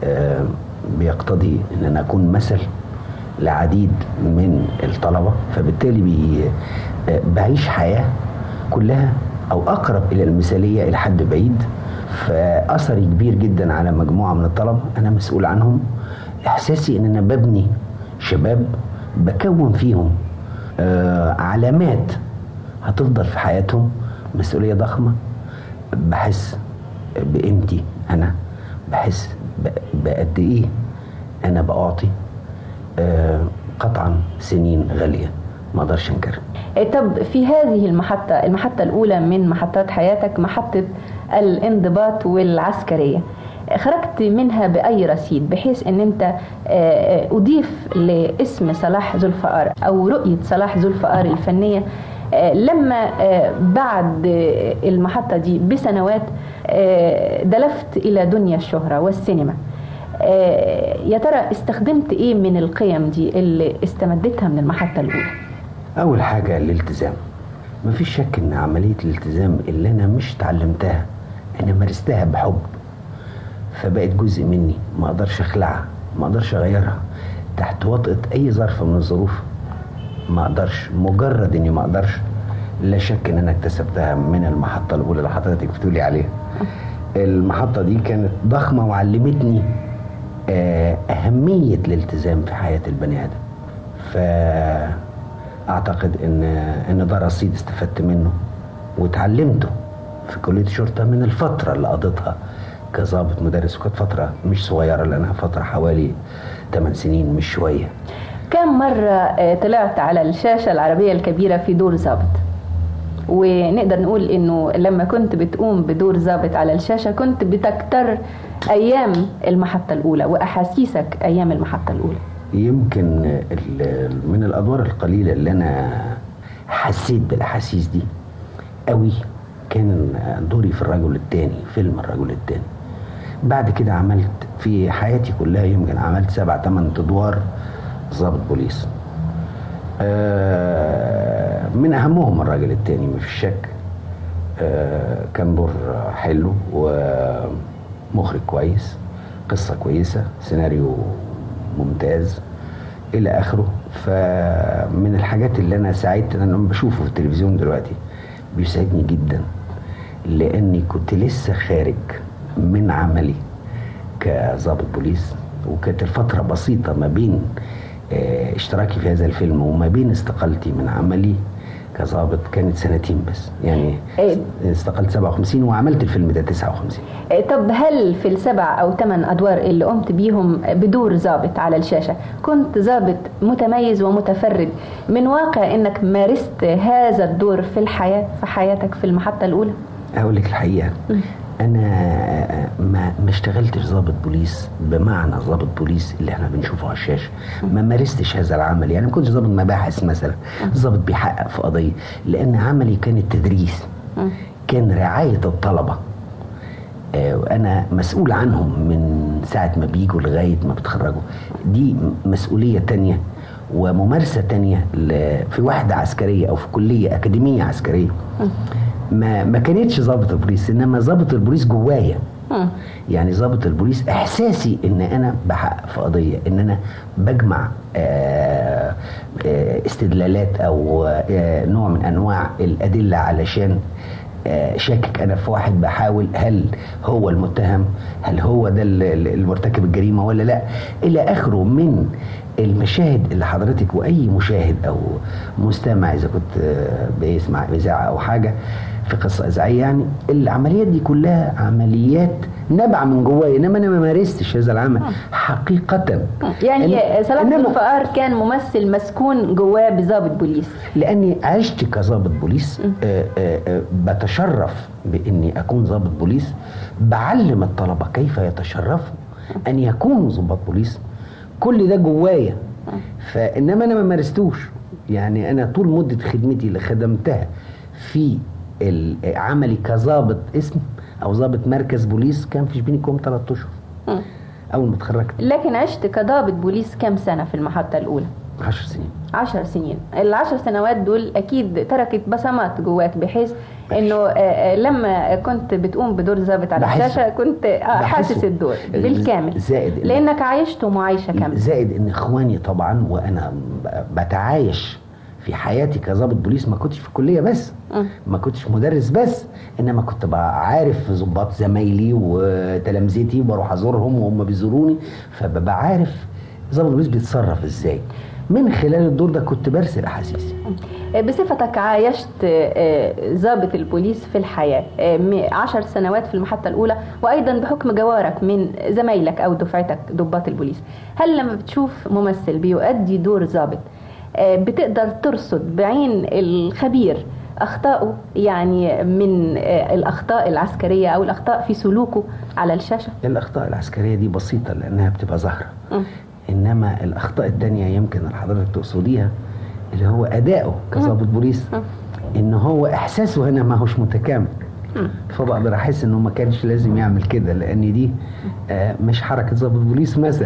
بيقتضي ان انا اكون مثل لعديد من الطلبة، فبالتالي بعيش حياة كلها او اقرب الى المثالية الى حد بعيد. فاثري كبير جدا على مجموعة من الطلبة انا مسؤول عنهم. احساسي ان انا ببني شباب بكون فيهم علامات هتفضل في حياتهم، مسؤولية ضخمة. بحس بقيمتي، انا بحس بقد ايه انا بعطي. آه قطعا سنين غاليه ما اقدرش انكرها. طب في هذه المحطه، المحطه الاولى من محطات حياتك، محطه الانضباط والعسكريه، خرجت منها باي رصيد بحيث ان انت اضيف لاسم صلاح ذو الفقار او رؤيه صلاح ذو الفقار الفنيه لما بعد المحطة دي بسنوات دلفت إلى دنيا الشهرة والسينما؟ يا ترى استخدمت إيه من القيم دي اللي استمدتها من المحطة الأولى؟ أول حاجة الالتزام. مفيش شك إن عملية الالتزام اللي أنا مش تعلمتها أنا مارستها بحب، فبقت جزء مني ما أقدرش أخلعها، ما أقدرش أغيرها تحت وطأة أي ظرف من الظروف. ما اقدرش، مجرد اني ما اقدرش. لا شك ان انا اكتسبتها من المحطة الاولى اللي حضرتك بتقولي عليها. المحطة دي كانت ضخمة وعلمتني اهمية الالتزام في حياة البني ادم. فاعتقد ان ان ده رصيد استفدت منه وتعلمته في كلية الشرطة من الفترة اللي قضيتها كظابط مدرس، وكانت فترة مش صغيرة لانها فترة حوالي ثمان سنين مش شوية. كم مرة طلعت على الشاشة العربية الكبيرة في دور ضابط؟ ونقدر نقول انه لما كنت بتقوم بدور ضابط على الشاشة كنت بتكتر ايام المحطة الاولى واحاسيسك ايام المحطة الاولى. يمكن من الادوار القليلة اللي انا حسيت بالاحاسيس دي قوي كان دوري في الرجل الثاني، فيلم الرجل الثاني. بعد كده عملت في حياتي كلها يمكن عملت سبع ثمان ادوار ضابط بوليس. آه من اهمهم الراجل التاني مفيش شك. آه كان دور حلو ومخرج كويس، قصة كويسة، سيناريو ممتاز الى اخره. فمن الحاجات اللي انا سعيت ان انا بشوفه في التلفزيون دلوقتي بيسعدني جدا، لاني كنت لسه خارج من عملي كضابط بوليس، وكانت الفترة بسيطة ما بين اشتراكي في هذا الفيلم وما بين استقالتي من عملي كظابط كانت سنتين بس. يعني استقلت سبعة وخمسين وعملت الفيلم ده تسعة وخمسين. طب هل في السبع او ثمان ادوار اللي قمت بيهم بدور ظابط على الشاشة كنت ظابط متميز ومتفرد من واقع انك مارست هذا الدور في الحياة في حياتك في المحطة الاولى؟ اقول لك الحقيقة، انا ما ما اشتغلتش ضابط بوليس بمعنى ضابط بوليس اللي احنا بنشوفه على الشاشه. ما مارستش هذا العمل، يعني ما كنتش ضابط مباحث مثلا، ضابط بيحقق في قضيه، لان عملي كان التدريس، كان رعايه الطلبه. انا مسؤول عنهم من ساعه ما بيجوا لغايه ما بيتخرجوا. دي مسؤوليه تانية وممارسه تانية في وحده عسكريه او في كليه اكاديميه عسكريه. ما ما كانتش ضابط البوليس، انما ضابط البوليس جوايا. يعني ضابط البوليس احساسي ان انا بحقق في قضيه، ان انا بجمع آآ آآ استدلالات او نوع من انواع الادله علشان شاكك انا في واحد، بحاول هل هو المتهم، هل هو ده المرتكب الجريمه ولا لا، الى اخره من المشاهد اللي حضرتك واي مشاهد او مستمع اذا كنت بيسمع اذاعه او حاجه في قصه اذاعيه، يعني العمليات دي كلها عمليات نبع من جوايا، انما انا ما مارستش هذا العمل حقيقه. يعني صلاح ذو الفقار كان ممثل مسكون جواه بضابط بوليس. لاني عشت كضابط بوليس، آآ آآ بتشرف باني اكون ضابط بوليس، بعلم الطلبه كيف يتشرفوا ان يكونوا ضباط بوليس. كل ده جوايا، فانما انا ما مارستوش. يعني انا طول مده خدمتي اللي خدمتها في عملي كضابط اسم او ضابط مركز بوليس كان فيش بيني كوم ثلاثة اشهر اول ما اتخرجت. لكن عشت كضابط بوليس كام سنه في المحطه الاولى؟ عشر سنين. عشر سنين. العشر سنوات دول اكيد تركت بصمات جواك، بحيث انه لما كنت بتقوم بدور ضابط على الشاشه كنت حاسس الدور بالكامل، زائد لانك عايشته معايشه كامله. زائد ان اخواني طبعا، وانا بتعايش في حياتي كضابط بوليس، ما كنتش في الكليه بس، ما كنتش مدرس بس، انما كنت بقى عارف ضباط زمايلي وتلامذتي، وبروح ازورهم وهم بيزوروني، فببقى عارف ضابط بوليس بيتصرف ازاي. من خلال الدور ده كنت برسل احاسيسي. بصفتك عايشت ضابط البوليس في الحياه عشر سنوات في المحطه الاولى، وايضا بحكم جوارك من زمايلك او دفعتك ضباط البوليس، هل لما بتشوف ممثل بيؤدي دور ضابط بتقدر ترصد بعين الخبير أخطاؤه، يعني من الأخطاء العسكرية أو الأخطاء في سلوكه على الشاشة؟ الأخطاء العسكرية دي بسيطة لأنها بتبقى ظاهرة، إنما الأخطاء التانية يمكن حضرتك تقصديها اللي هو أداؤه كضابط بوليس، إن هو إحساسه هنا ما هوش متكامل، فبقدر احس انه ما كانش لازم يعمل كده، لان دي آه مش حركه ضابط بوليس مثلا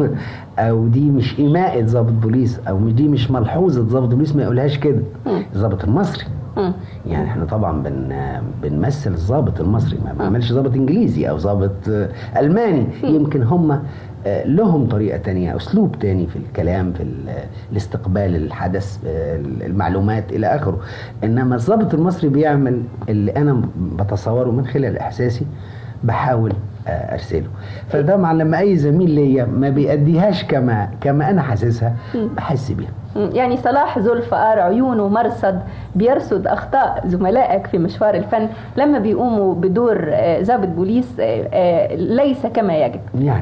او دي مش ايماءة ضابط بوليس، او دي مش ملحوظه ضابط بوليس ما يقولهاش كده. الضابط المصري يعني احنا طبعا بن بنمثل الضابط المصري، ما بنعملش ضابط انجليزي او ضابط آه الماني، يمكن هم آه لهم طريقه تانية، اسلوب تاني في الكلام، في الاستقبال الحدث، آه المعلومات الى اخره، انما الضابط المصري بيعمل اللي انا بتصوره من خلال احساسي، بحاول آه ارسله. فده مع لما اي زميل ليا ما بيأديهاش كما كما انا حاسسها بحس بيها. يعني صلاح ذو الفقار عيونه مرصد بيرصد اخطاء زملائك في مشوار الفن لما بيقوموا بدور ضابط بوليس ليس كما يجب. يعني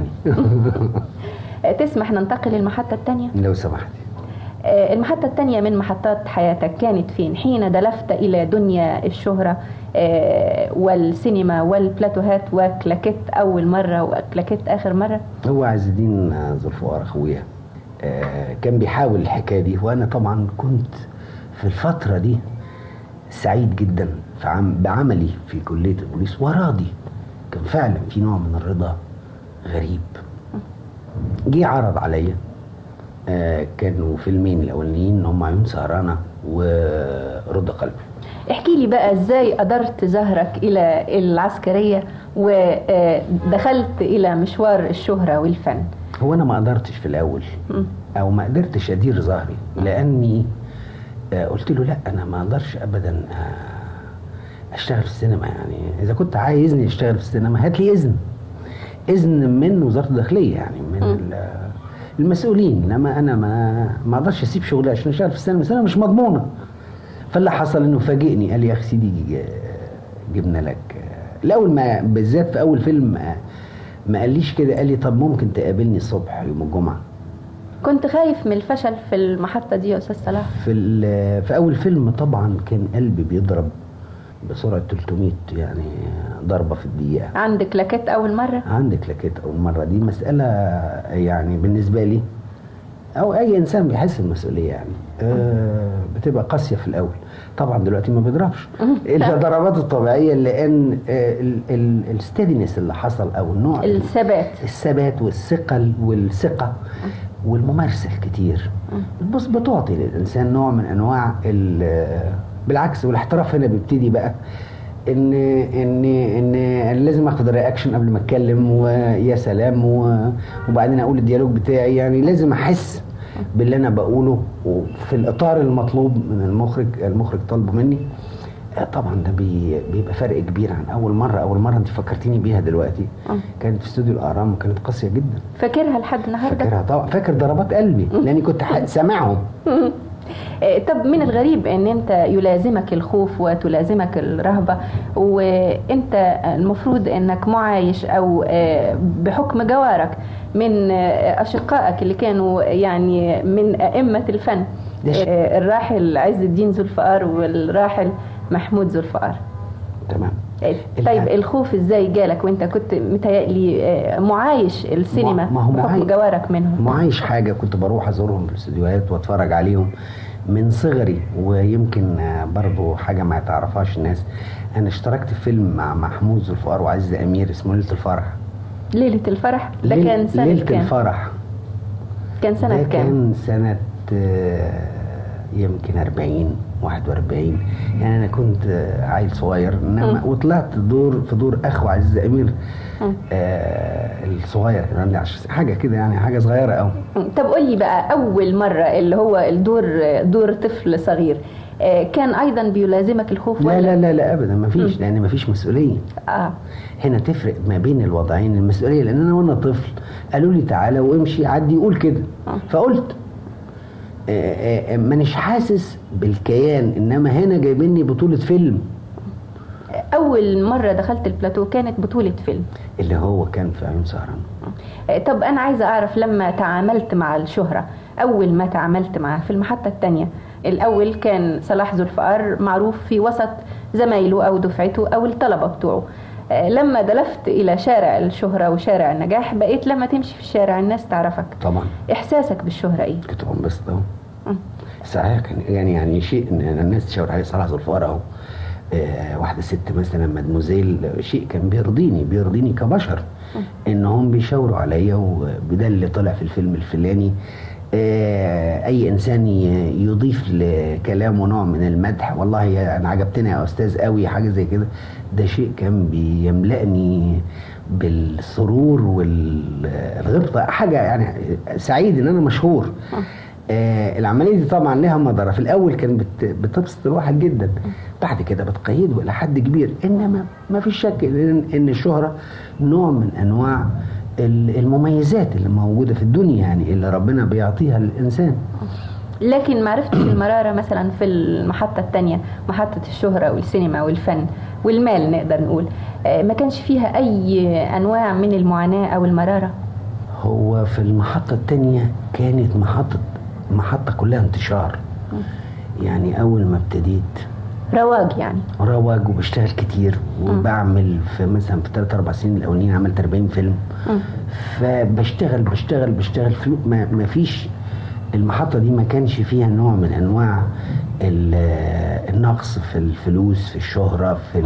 تسمح ننتقل للمحطة الثانية؟ لو سمحت. المحطة الثانية من محطات حياتك كانت فين حين دلفت إلى دنيا الشهرة والسينما والبلاتوهات، وكلاكيت أول مرة وكلاكيت آخر مرة؟ هو عز الدين ذو الفقار أخويا كان بيحاول الحكاية دي، وأنا طبعا كنت في الفترة دي سعيد جدا بعملي في كلية البوليس وراضي، كان فعلا في نوع من الرضا غريب. جه عرض عليا آه كانوا فيلمين الاولانيين هم عيون سهرانه ورد قلبي. احكي لي بقى ازاي قدرت ظهرك الى العسكريه ودخلت الى مشوار الشهره والفن؟ هو انا ما قدرتش في الاول م. او ما قدرتش ادير ظهري، لاني آه قلت له لا انا ما اقدرش ابدا آه اشتغل في السينما، يعني اذا كنت عايزني اشتغل في السينما هات لي اذن اذن من وزاره الداخليه، يعني من المسؤولين، انما انا ما ما اقدرش اسيب شغلي عشان اشتغل في السينما، السينما مش مضمونه. فاللي حصل انه فاجئني، قال لي يا اخي سيدي جبنا لك الاول، ما بالذات في اول فيلم ما قاليش كده، قال لي طب ممكن تقابلني الصبح يوم الجمعه. كنت خايف من الفشل في المحطه دي يا استاذ صلاح؟ في في اول فيلم طبعا كان قلبي بيضرب بسرعه ثلاثمية يعني ضربه في الدقيقه. عندك لاكيت اول مره؟ عندك لاكيت اول مره، دي مساله يعني بالنسبه لي او اي انسان بيحس بالمسؤوليه يعني آه بتبقى قاسيه في الاول. طبعا دلوقتي ما بيضربش الا ضرباته الطبيعيه، لان الستيدنس اللي حصل او النوع الثبات الثبات والثقل والثقه والممارسه الكتير بص بتعطي للانسان نوع من انواع بالعكس. والاحتراف هنا بيبتدي بقى ان ان ان لازم اخد الرياكشن قبل ما اتكلم، ويا سلام، وبعدين اقول الديالوج بتاعي. يعني لازم احس باللي انا بقوله وفي الاطار المطلوب من المخرج المخرج طالبه مني. طبعا ده بي بيبقى فرق كبير عن اول مره. اول مره انت فكرتيني بيها دلوقتي أه. كانت في استوديو الاهرام وكانت قاسيه جدا. فاكرها لحد النهارده؟ فاكرها طبعا، فاكر ضربات قلبي لاني كنت سامعهم. طب من الغريب ان انت يلازمك الخوف وتلازمك الرهبه، وانت المفروض انك معايش او بحكم جوارك من اشقائك اللي كانوا يعني من ائمه الفن، الراحل عز الدين ذو الفقار والراحل محمود ذو الفقار. تمام. طيب الخوف ازاي جالك وانت كنت متهيألي معايش السينما بحكم جوارك منهم؟ معايش حاجه، كنت بروح ازورهم في الاستديوهات واتفرج عليهم من صغري. ويمكن برضو حاجه ما تعرفهاش الناس، انا اشتركت في فيلم مع محمود ذو الفقار وعز امير اسمه ليله الفرح. ليله الفرح ده ليل... كان سنه ليله كام؟ الفرح كان سنه كام؟ كان سنه يمكن أربعين واحد وأربعين. يعني انا كنت عيل صغير انما وطلعت دور في دور اخو عزيز امير آه الصغير، كان عندي عشر حاجه كده يعني حاجه صغيره قوي. طب قول لي بقى اول مره اللي هو الدور دور طفل صغير آه كان ايضا بيلازمك الخوف لا ولا؟ لا لا لا ابدا ما فيش، لان ما فيش مسؤوليه. اه هنا تفرق ما بين الوضعين المسؤوليه، لان انا وانا طفل قالوا لي تعالى وامشي عدي قول كده آه. فقلت مانيش حاسس بالكيان، انما هنا جايبيني بطولة فيلم. اول مرة دخلت البلاتو كانت بطولة فيلم اللي هو كان في عيون سهران. طب انا عايزة اعرف لما تعاملت مع الشهرة، اول ما تعاملت معاه في المحطة التانية، الاول كان صلاح ذو الفقار معروف في وسط زمايله او دفعته او الطلبة بتوعه، لما دلفت الى شارع الشهرة وشارع النجاح بقيت لما تمشي في الشارع الناس تعرفك. طبعا. احساسك بالشهرة ايه؟ كنت بنبسط اهو. صحيح كان يعني يعني شيء ان الناس تشاور عليه صلاح ذو الفقار اهو آه واحده ست مثلا مدموزيل، شيء كان بيرضيني بيرضيني كبشر انهم بيشاوروا عليا، وده اللي طلع في الفيلم الفلاني. آه اي انسان يضيف لكلامه نوع من المدح، والله انا عجبتني يا استاذ قوي حاجه زي كده، ده شيء كان بيملأني بالسرور والغبطه، حاجه يعني سعيد ان انا مشهور. آه العمليه دي طبعا لها مضره، في الاول كان بت بتبسط الواحد جدا، بعد كده بتقيده الى حد كبير، انما ما فيش شك ان, إن الشهره نوع من انواع المميزات اللي موجوده في الدنيا، يعني اللي ربنا بيعطيها للانسان. لكن ما عرفتش المراره مثلا في المحطه الثانيه، محطه الشهره والسينما والفن والمال نقدر نقول، آه ما كانش فيها اي انواع من المعاناه او المراره؟ هو في المحطه الثانيه كانت محطه محطة كلها انتشار. م. يعني أول ما ابتديت رواج يعني رواج وبشتغل كتير وبعمل في مثلا في ثلاث أربع سنين الأولين عملت أربعين فيلم. م. فبشتغل بشتغل بشتغل في ما, ما فيش المحطة دي ما كانش فيها نوع من أنواع النقص في الفلوس في الشهرة في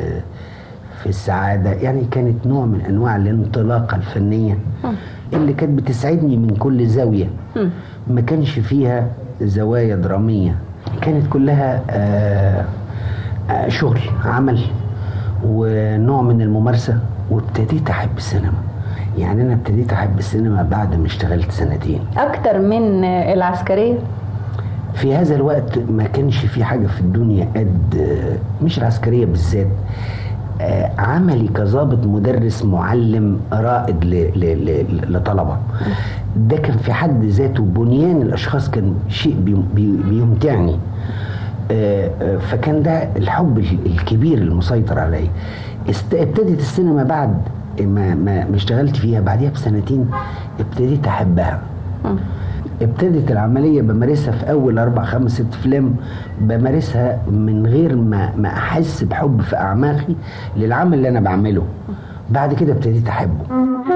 في السعادة، يعني كانت نوع من أنواع الانطلاقة الفنية م. اللي كانت بتسعدني من كل زاوية. م. ما كانش فيها زوايا درامية، كانت كلها آآ آآ شغل عمل ونوع من الممارسة. وابتديت أحب السينما، يعني أنا ابتديت أحب السينما بعد ما اشتغلت سنتين أكتر من العسكرية. في هذا الوقت ما كانش في حاجة في الدنيا قد مش العسكرية بالذات، عملي كظابط مدرس معلم رائد لطلبة، ده كان في حد ذاته بنيان الاشخاص كان شيء بيمتعني. فكان ده الحب الكبير المسيطر علي. ابتدت السينما بعد ما ما اشتغلت فيها، بعديها بسنتين ابتديت احبها. ابتدت العملية بمارسها في أول أربع خمس ست أفلام، بمارسها من غير ما ما أحس بحب في أعماقي للعمل اللي أنا بعمله. بعد كده ابتديت أحبه.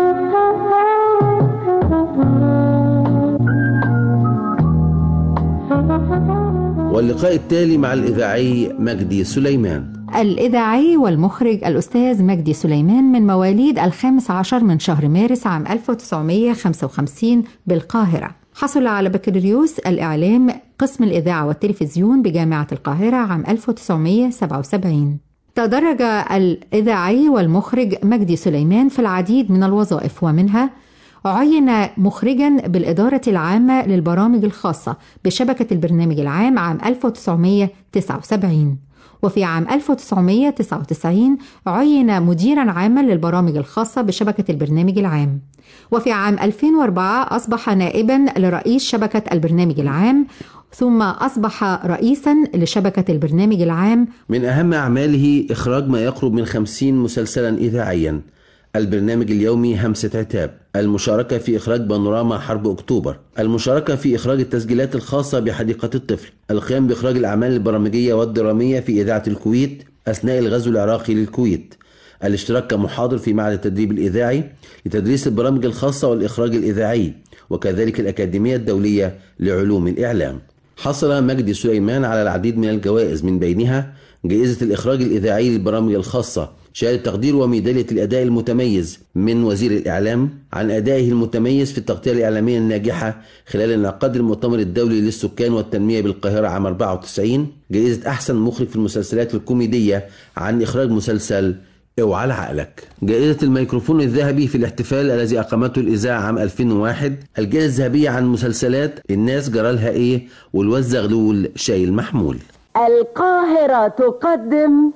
واللقاء التالي مع الإذاعي مجدي سليمان. الإذاعي والمخرج الأستاذ مجدي سليمان من مواليد الخامس عشر من شهر مارس عام ألف وتسعمائة وخمسة وخمسين بالقاهرة. حصل على بكالوريوس الإعلام قسم الإذاعة والتلفزيون بجامعة القاهرة عام ألف وتسعمائة وسبعة وسبعين. تدرج الإذاعي والمخرج مجدي سليمان في العديد من الوظائف، ومنها عين مخرجا بالإدارة العامة للبرامج الخاصة بشبكة البرنامج العام عام ألف وتسعمائة وتسعة وسبعين، وفي عام ألف وتسعمائة وتسعة وتسعين عين مديرا عاما للبرامج الخاصة بشبكة البرنامج العام، وفي عام ألفين وأربعة أصبح نائبا لرئيس شبكة البرنامج العام، ثم أصبح رئيسا لشبكة البرنامج العام. من أهم أعماله إخراج ما يقرب من خمسين مسلسلا إذاعيا: البرنامج اليومي همسة عتاب، المشاركة في إخراج بانوراما حرب أكتوبر، المشاركة في إخراج التسجيلات الخاصة بحديقة الطفل، القيام بإخراج الأعمال البرامجية والدرامية في إذاعة الكويت أثناء الغزو العراقي للكويت، الاشتراك كمحاضر في معهد التدريب الإذاعي لتدريس البرامج الخاصة والإخراج الإذاعي، وكذلك الأكاديمية الدولية لعلوم الإعلام. حصل مجدي سليمان على العديد من الجوائز، من بينها جائزة الإخراج الإذاعي للبرامج الخاصة، شهادة تقدير وميدالية الأداء المتميز من وزير الإعلام عن أدائه المتميز في التغطية الإعلامية الناجحة خلال انعقاد المؤتمر الدولي للسكان والتنمية بالقاهرة عام أربعة وتسعين، جائزة أحسن مخرج في المسلسلات الكوميدية عن إخراج مسلسل اوعى لعقلك، جائزة الميكروفون الذهبي في الاحتفال الذي أقامته الإذاعة عام ألفين وواحد، الجائزة الذهبية عن مسلسلات الناس جرالها إيه والواد زغلول شايل محمول. القاهرة تقدم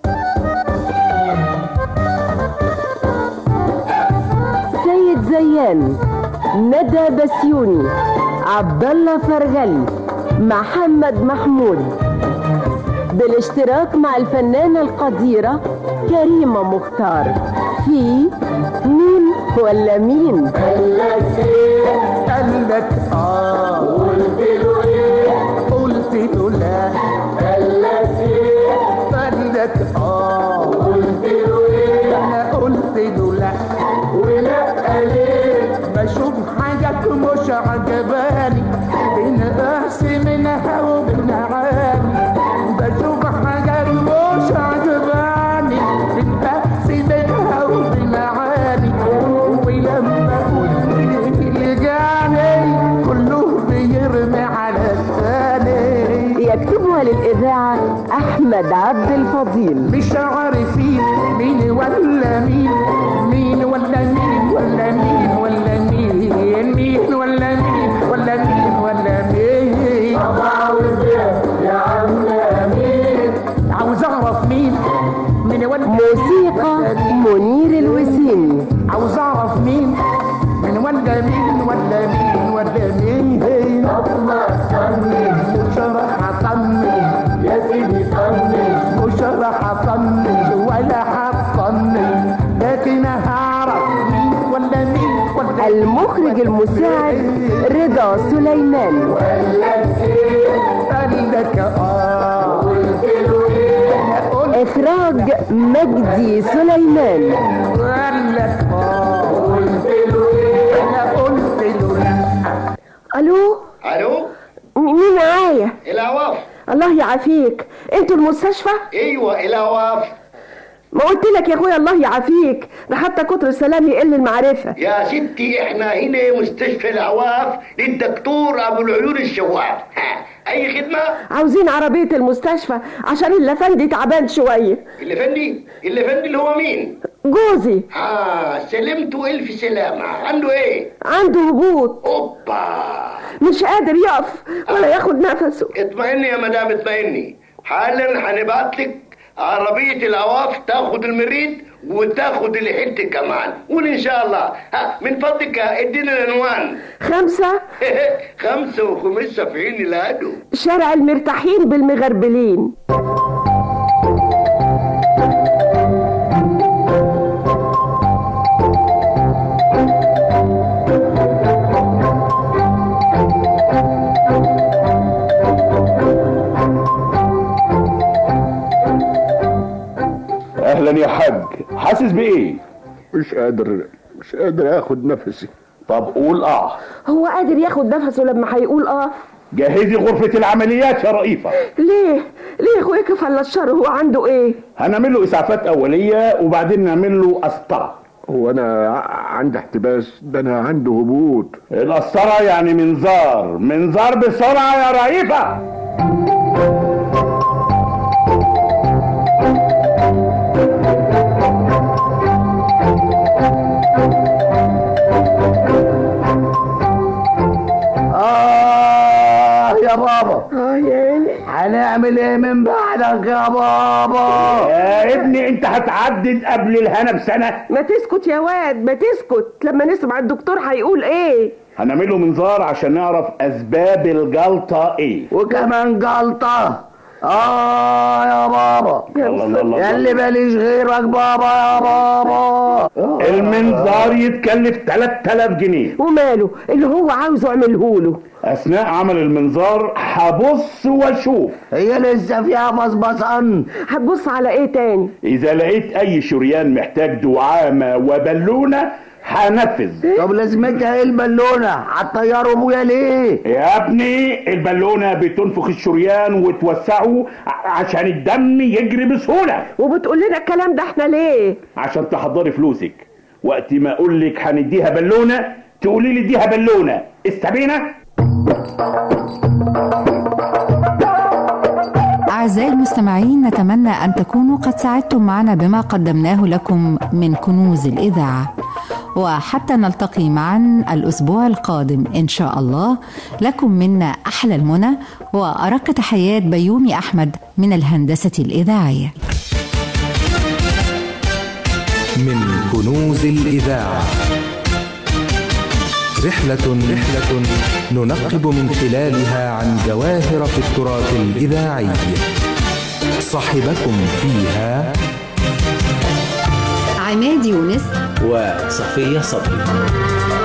سيد زيان، ندى بسيوني، عبد الله فرغلي، محمد محمود، بالاشتراك مع الفنانة القديرة كريمة مختار في مين ولا مين. قالك اه قلت له ايه قلت له لا. قالك اه قلت له ايه انا قلت له لا. ولا ليه بشوف حاجات مش عجباني بنقاسي منها وبنعاني. بشوف حاجات مش عجباني بنقاسي منها وبنعاني. ولما قلت اللي جاني كله بيرمي على الثاني. يكتبها للإذاعة أحمد عبد الفضيل. مش عارفين مين ولا مين، مين ولا مين ولا مين ولا مين، مين ولا مين ولا مين ولا مين. طب عاوز ايه يا عم مين؟ عاوز اعرف مين من ولا موسيقى منير الوسيمي. عاوز اعرف مين من ولا مين ولا مين ولا مين. طب ما تصني مش راح اطني يا سيدي صني، مش راح اطني ولا هتصني، لكن هعرف مين ولا مين ولا. المخرج المساعد رضا سليمان. ولا ايه قالك اه قلت له ايه. اخراج مجدي سليمان. قالك اه قلت له ايه انا قلت له لا. الو الو مين معايا؟ العواف. الله يعافيك، انتوا المستشفى؟ ايوه العواف. ما قلت لك يا اخويا الله يعافيك، ده حتى كتر السلام يقل المعرفه. يا ستي احنا هنا مستشفى العواف للدكتور ابو العيون الشواف. اي خدمه؟ عاوزين عربيه المستشفى عشان اللفندي تعبان شويه. اللفندي؟ اللفندي اللي هو مين؟ جوزي. اه سلمته الف سلامه. عنده ايه؟ عنده هبوط. اوبا مش قادر يقف ولا آه. ياخد نفسه. اطمئني يا مدام اطمئني، حالا هنبعت لك عربية العواف تاخد المريض وتاخد الحتة كمان، قول ان شاء الله. ها من فضلك ادينا العنوان. خمسة خمسة وخمسة في عين العدو، شارع المرتاحين بالمغربلين. اهلا يا حاج، حاسس بايه؟ مش قادر مش قادر اخد نفسي. طب قول اه. هو قادر ياخد نفسه لما هيقول اه؟ جهزي غرفة العمليات يا رئيفة. ليه؟ ليه يا اخويا كفى الله الشر؟ هو عنده ايه؟ هنعمل له اسعافات اولية وبعدين نعمل له قسطرة. هو انا عندي احتباس؟ ده انا عنده هبوط. القسطرة يعني منظار، منظار بسرعة يا رئيفة. آه يا بابا. اه يعني هنعمل ايه من بعدك يا بابا؟ يا ابني انت هتعدد قبل الهنا بسنة. ما تسكت يا واد، ما تسكت. لما نسمع الدكتور هيقول ايه؟ هنعمله منظار عشان نعرف اسباب الجلطة ايه. وكمان جلطة. اه يا بابا. يا اللي ماليش غيرك بابا يا بابا. المنظار يتكلف تلات آلاف جنيه. وماله؟ اللي هو عاوزه اعمله له. اثناء عمل المنظار هبص واشوف. هي لسه فيها بصبصان؟ هتبص على ايه تاني؟ اذا لقيت اي شريان محتاج دعامة وبالونة هنفذ. طب لازمتها ايه البالونه؟ هتطيروا ابويا ليه؟ يا ابني البالونه بتنفخ الشريان وتوسعه عشان الدم يجري بسهوله. وبتقول لنا الكلام ده احنا ليه؟ عشان تحضري فلوسك، وقت ما اقول لك هنديها بالونه تقولي لي اديها بالونه. استبينا؟ أعزائي المستمعين، نتمنى أن تكونوا قد ساعدتم معنا بما قدمناه لكم من كنوز الإذاعة، وحتى نلتقي معا الأسبوع القادم إن شاء الله، لكم منا أحلى المنى وأرق تحيات بيومي أحمد من الهندسة الإذاعية. من كنوز الإذاعة، رحلة رحلة ننقب من خلالها عن جواهر في التراث الإذاعي. صاحبكم فيها عماد يونس وصفية صبري.